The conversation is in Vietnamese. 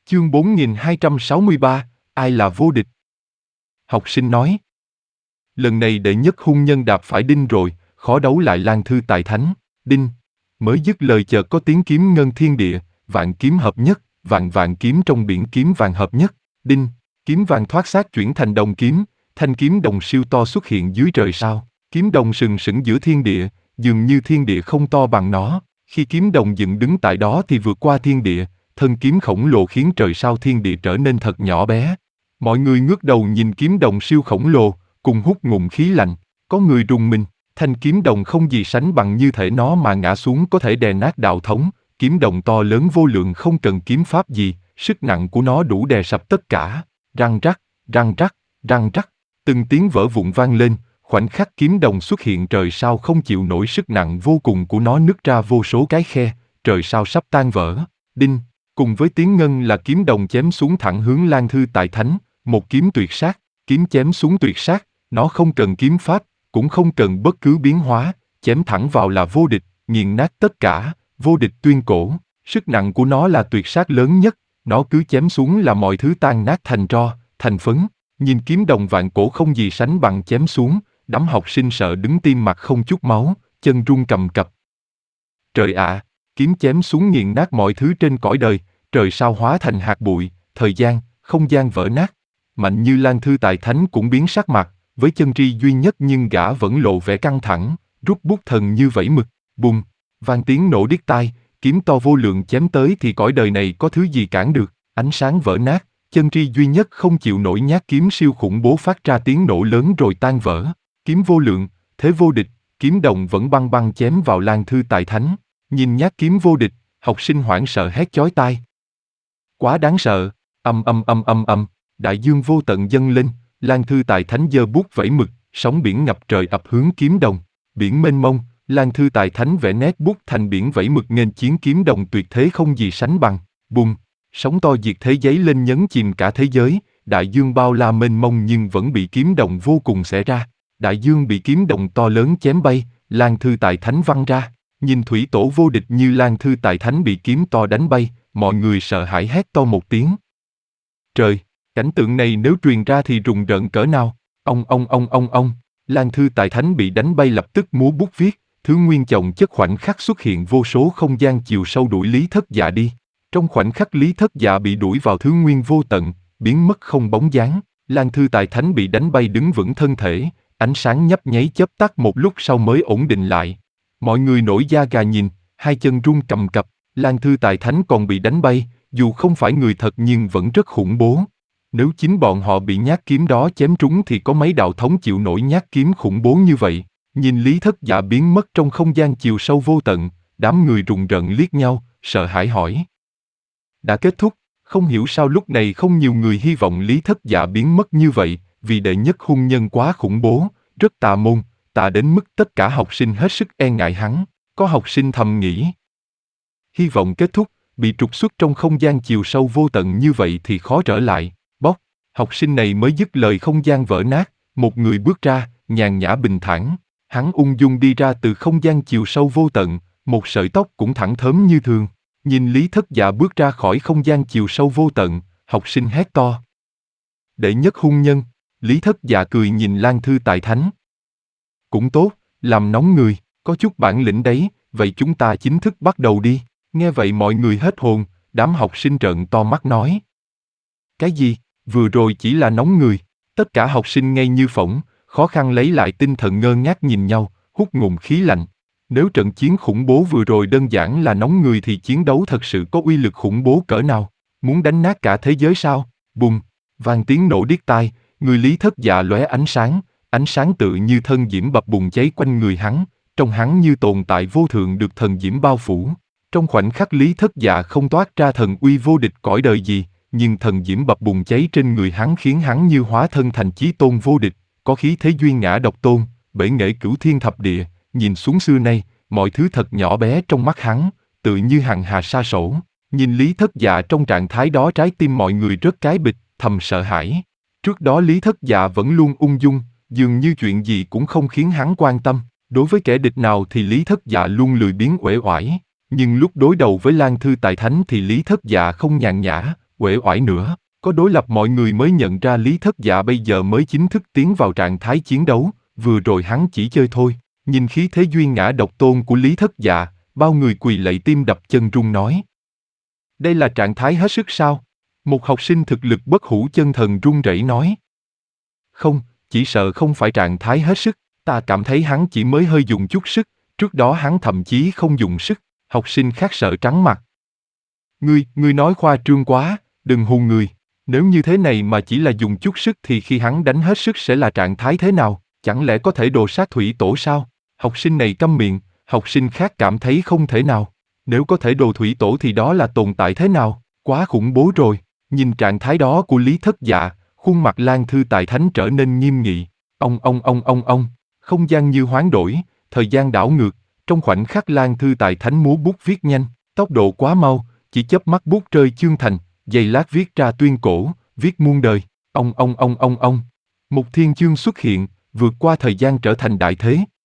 Chương 4263, ai là vô địch? Học sinh nói. Lần này đệ nhất hung nhân đạp phải đinh rồi, khó đấu lại Lan Thư Tài Thánh. Đinh. Mới dứt lời chợt có tiếng kiếm ngân thiên địa, vạn kiếm hợp nhất, vạn vạn kiếm trong biển kiếm vàng hợp nhất. Đinh. Kiếm vàng thoát xác chuyển thành đồng kiếm, thanh kiếm đồng siêu to xuất hiện dưới trời sao. Kiếm đồng sừng sững giữa thiên địa, dường như thiên địa không to bằng nó. Khi kiếm đồng dựng đứng tại đó thì vượt qua thiên địa, thân kiếm khổng lồ khiến trời sao thiên địa trở nên thật nhỏ bé. Mọi người ngước đầu nhìn kiếm đồng siêu khổng lồ, cùng hút ngụm khí lạnh. Có người rùng mình, thanh kiếm đồng không gì sánh bằng, như thể nó mà ngã xuống có thể đè nát đạo thống. Kiếm đồng to lớn vô lượng không cần kiếm pháp gì, sức nặng của nó đủ đè sập tất cả. Răng rắc, răng rắc, răng rắc, từng tiếng vỡ vụn vang lên. Khoảnh khắc kiếm đồng xuất hiện, trời sao không chịu nổi sức nặng vô cùng của nó nứt ra vô số cái khe, trời sao sắp tan vỡ. Đinh. Cùng với tiếng ngân là kiếm đồng chém xuống thẳng hướng Lan Thư Tài Thánh, một kiếm tuyệt sát, kiếm chém xuống tuyệt sát, nó không cần kiếm pháp, cũng không cần bất cứ biến hóa, chém thẳng vào là vô địch, nghiền nát tất cả, vô địch tuyên cổ. Sức nặng của nó là tuyệt sát lớn nhất, nó cứ chém xuống là mọi thứ tan nát thành tro, thành phấn. Nhìn kiếm đồng vạn cổ không gì sánh bằng chém xuống, đám học sinh sợ đứng tim mặt không chút máu, chân run cầm cập. Trời ạ, kiếm chém xuống nghiền nát mọi thứ trên cõi đời, trời sao hóa thành hạt bụi, thời gian, không gian vỡ nát. Mạnh như Lan Thư Tài Thánh cũng biến sắc mặt, với chân tri duy nhất nhưng gã vẫn lộ vẻ căng thẳng, rút bút thần như vẩy mực, bùng, vang tiếng nổ điếc tai, kiếm to vô lượng chém tới thì cõi đời này có thứ gì cản được, ánh sáng vỡ nát, chân tri duy nhất không chịu nổi nhát kiếm siêu khủng bố phát ra tiếng nổ lớn rồi tan vỡ. Kiếm vô lượng, thế vô địch, kiếm đồng vẫn băng băng chém vào Lan Thư Tài Thánh. Nhìn nhát kiếm vô địch, học sinh hoảng sợ hét chói tai. Quá đáng sợ, đại dương vô tận dâng lên, Lan Thư Tài Thánh giơ bút vẩy mực, sóng biển ngập trời ập hướng kiếm đồng. Biển mênh mông, Lan Thư Tài Thánh vẽ nét bút thành biển vẩy mực nghênh chiến kiếm đồng tuyệt thế không gì sánh bằng. Bùng, sóng to diệt thế giấy lên nhấn chìm cả thế giới, đại dương bao la mênh mông nhưng vẫn bị kiếm đồng vô cùng xẻ ra. Đại dương bị kiếm đồng to lớn chém bay, Lan Thư Tài Thánh văng ra. Nhìn thủy tổ vô địch như Lan Thư Tài Thánh bị kiếm to đánh bay, mọi người sợ hãi hét to một tiếng. Trời, cảnh tượng này nếu truyền ra thì rùng rợn cỡ nào. Ông, Lan Thư Tài Thánh bị đánh bay lập tức múa bút viết, thứ nguyên chồng chất khoảnh khắc xuất hiện vô số không gian chiều sâu đuổi Lý Thất Dạ đi. Trong khoảnh khắc Lý Thất Dạ bị đuổi vào thứ nguyên vô tận, biến mất không bóng dáng, Lan Thư Tài Thánh bị đánh bay đứng vững thân thể, ánh sáng nhấp nháy chớp tắt một lúc sau mới ổn định lại. Mọi người nổi da gà nhìn, hai chân run cầm cập, Lan Thư Tài Thánh còn bị đánh bay, dù không phải người thật nhưng vẫn rất khủng bố. Nếu chính bọn họ bị nhát kiếm đó chém trúng thì có mấy đạo thống chịu nổi nhát kiếm khủng bố như vậy. Nhìn Lý Thất Dạ biến mất trong không gian chiều sâu vô tận, đám người rùng rợn liếc nhau, sợ hãi hỏi. Đã kết thúc, không hiểu sao lúc này không nhiều người hy vọng Lý Thất Dạ biến mất như vậy, vì đệ nhất hung nhân quá khủng bố, rất tà môn, tà đến mức tất cả học sinh hết sức e ngại hắn. Có học sinh thầm nghĩ. Hy vọng kết thúc, bị trục xuất trong không gian chiều sâu vô tận như vậy thì khó trở lại. Bóc, học sinh này mới dứt lời không gian vỡ nát, một người bước ra, nhàn nhã bình thản. Hắn ung dung đi ra từ không gian chiều sâu vô tận, một sợi tóc cũng thẳng thớm như thường. Nhìn Lý Thất Dạ bước ra khỏi không gian chiều sâu vô tận, học sinh hét to. Đệ nhất hung nhân, Lý Thất Dạ cười nhìn Lan Thư Tài Thánh. Cũng tốt, làm nóng người, có chút bản lĩnh đấy, vậy chúng ta chính thức bắt đầu đi. Nghe vậy mọi người hết hồn, đám học sinh trợn to mắt nói. Cái gì, vừa rồi chỉ là nóng người, tất cả học sinh ngây như phỗng, khó khăn lấy lại tinh thần ngơ ngác nhìn nhau, hút ngụm khí lạnh. Nếu trận chiến khủng bố vừa rồi đơn giản là nóng người thì chiến đấu thật sự có uy lực khủng bố cỡ nào, muốn đánh nát cả thế giới sao? Bùng, vang tiếng nổ điếc tai, người Lý Thất Dạ lóe ánh sáng tự như thân diễm bập bùng cháy quanh người hắn, trong hắn như tồn tại vô thượng được thần diễm bao phủ. Trong khoảnh khắc Lý Thất Dạ không toát ra thần uy vô địch cõi đời gì, nhưng thần diễm bập bùng cháy trên người hắn khiến hắn như hóa thân thành chí tôn vô địch, có khí thế duy ngã độc tôn, bể nghệ cửu thiên thập địa. Nhìn xuống xưa nay, mọi thứ thật nhỏ bé trong mắt hắn, tự như hằng hà sa sổ. Nhìn Lý Thất Dạ trong trạng thái đó, trái tim mọi người rớt cái bịch, thầm sợ hãi. Trước đó Lý Thất Dạ vẫn luôn ung dung, dường như chuyện gì cũng không khiến hắn quan tâm. Đối với kẻ địch nào thì Lý Thất Dạ luôn lười biếng uể oải. Nhưng lúc đối đầu với Lan Thư Tài Thánh thì Lý Thất Dạ không nhàn nhã, uể oải nữa. Có đối lập mọi người mới nhận ra Lý Thất Dạ bây giờ mới chính thức tiến vào trạng thái chiến đấu, vừa rồi hắn chỉ chơi thôi. Nhìn khí thế duy ngã độc tôn của Lý Thất Dạ, bao người quỳ lạy tim đập chân run nói. Đây là trạng thái hết sức sao? Một học sinh thực lực bất hủ chân thần run rẩy nói. Không, chỉ sợ không phải trạng thái hết sức, ta cảm thấy hắn chỉ mới hơi dùng chút sức, trước đó hắn thậm chí không dùng sức. Học sinh khác sợ trắng mặt. Ngươi nói khoa trương quá, đừng hù người. Nếu như thế này mà chỉ là dùng chút sức thì khi hắn đánh hết sức sẽ là trạng thái thế nào? Chẳng lẽ có thể đồ sát thủy tổ sao? Học sinh này câm miệng, học sinh khác cảm thấy không thể nào. Nếu có thể đồ thủy tổ thì đó là tồn tại thế nào? Quá khủng bố rồi. Nhìn trạng thái đó của Lý Thất Dạ, khuôn mặt Lan Thư Tài Thánh trở nên nghiêm nghị. Ông. Không gian như hoán đổi, thời gian đảo ngược. Trong khoảnh khắc Lan Thư Tài Thánh múa bút viết nhanh, tốc độ quá mau, chỉ chớp mắt bút rơi chương thành, giây lát viết ra tuyên cổ, viết muôn đời. Ông. Một thiên chương xuất hiện, vượt qua thời gian trở thành đại thế.